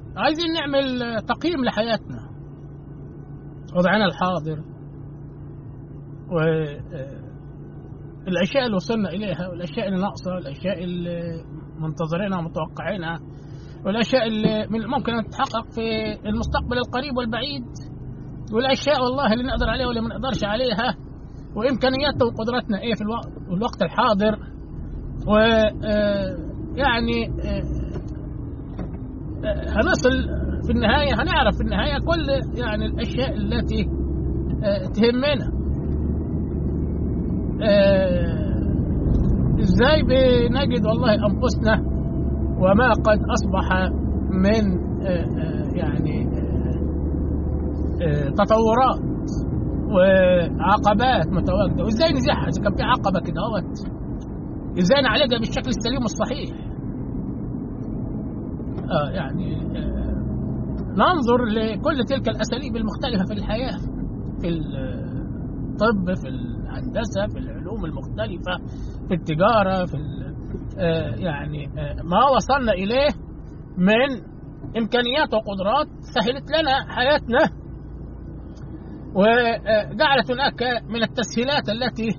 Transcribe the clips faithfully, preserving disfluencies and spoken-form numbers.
عايزين نعمل تقييم لحياتنا، وضعنا الحاضر، والأشياء اللي وصلنا إليها، والأشياء اللي ناقصة، والأشياء اللي منتظرينها ومتوقعينها، والأشياء اللي ممكن أن تتحقق في المستقبل القريب والبعيد، والأشياء والله اللي نقدر عليها واللي ما نقدرش عليها، وإمكانياتنا وقدراتنا إيه في الوقت, الوقت الحاضر. ويعني هنصل في النهاية، هنعرف في النهاية كل يعني الأشياء التي تهمنا. إزاي بنجد والله أنفسنا وما قد أصبح من يعني تطورات وعقبات متواجدة، وإزاي نزحها إذا كان في عقبة كده اهوت، إزاي نعالجها بالشكل السليم والصحيح. آه يعني آه ننظر لكل تلك الأساليب المختلفة في الحياة، في الطب، في الهندسة، في العلوم المختلفة، في التجارة، في آه يعني آه ما وصلنا إليه من إمكانيات وقدرات سهلت لنا حياتنا، وجعلت هناك من التسهيلات التي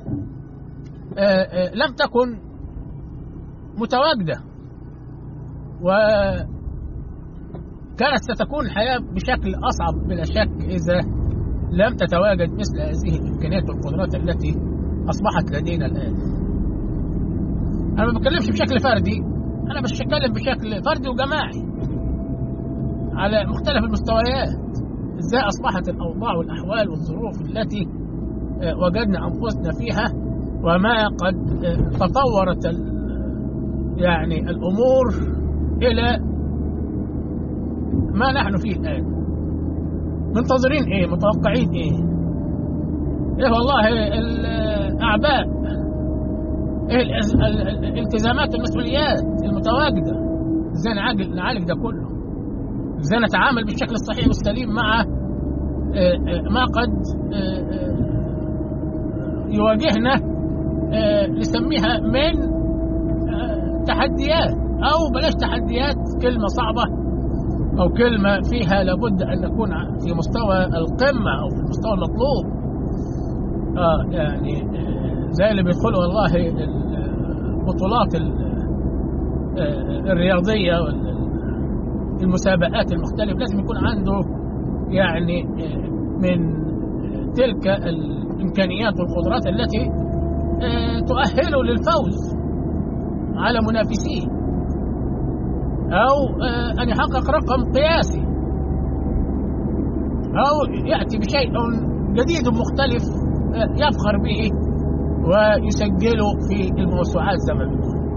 لم تكن متواجدة، وكانت ستكون الحياة بشكل أصعب بلا شك إذا لم تتواجد مثل هذه الإمكانيات والقدرات التي أصبحت لدينا الآن. أنا ما بتكلمش بشكل فردي، أنا بس بتكلم بشكل فردي وجماعي على مختلف المستويات. إزاي أصبحت الأوضاع والأحوال والظروف التي وجدنا أنفسنا فيها، وما قد تطورت يعني الأمور إلى ما نحن فيه الآن. منتظرين إيه؟ متوقعين إيه؟ إيه والله الأعباء، إيه الالتزامات والمسؤوليات المتواجدة، إزاي نعالج نعالج ده كله، إزاي نتعامل بالشكل الصحيح والسليم مع ما قد يواجهنا نسميها من تحديات، أو بلاش تحديات، كلمة صعبة أو كلمة فيها لابد أن نكون في مستوى القمة أو في المستوى المطلوب. آه يعني زي اللي بيدخلوا والله البطولات الرياضية والمسابقات المختلفة، لازم يكون عنده يعني من تلك الإمكانيات والقدرات التي تؤهله للفوز على منافسيه، أو أن يحقق رقم قياسي، أو يأتي بشيء جديد مختلف يفخر به ويسجله في الموسوعات زي ما بيقولوا.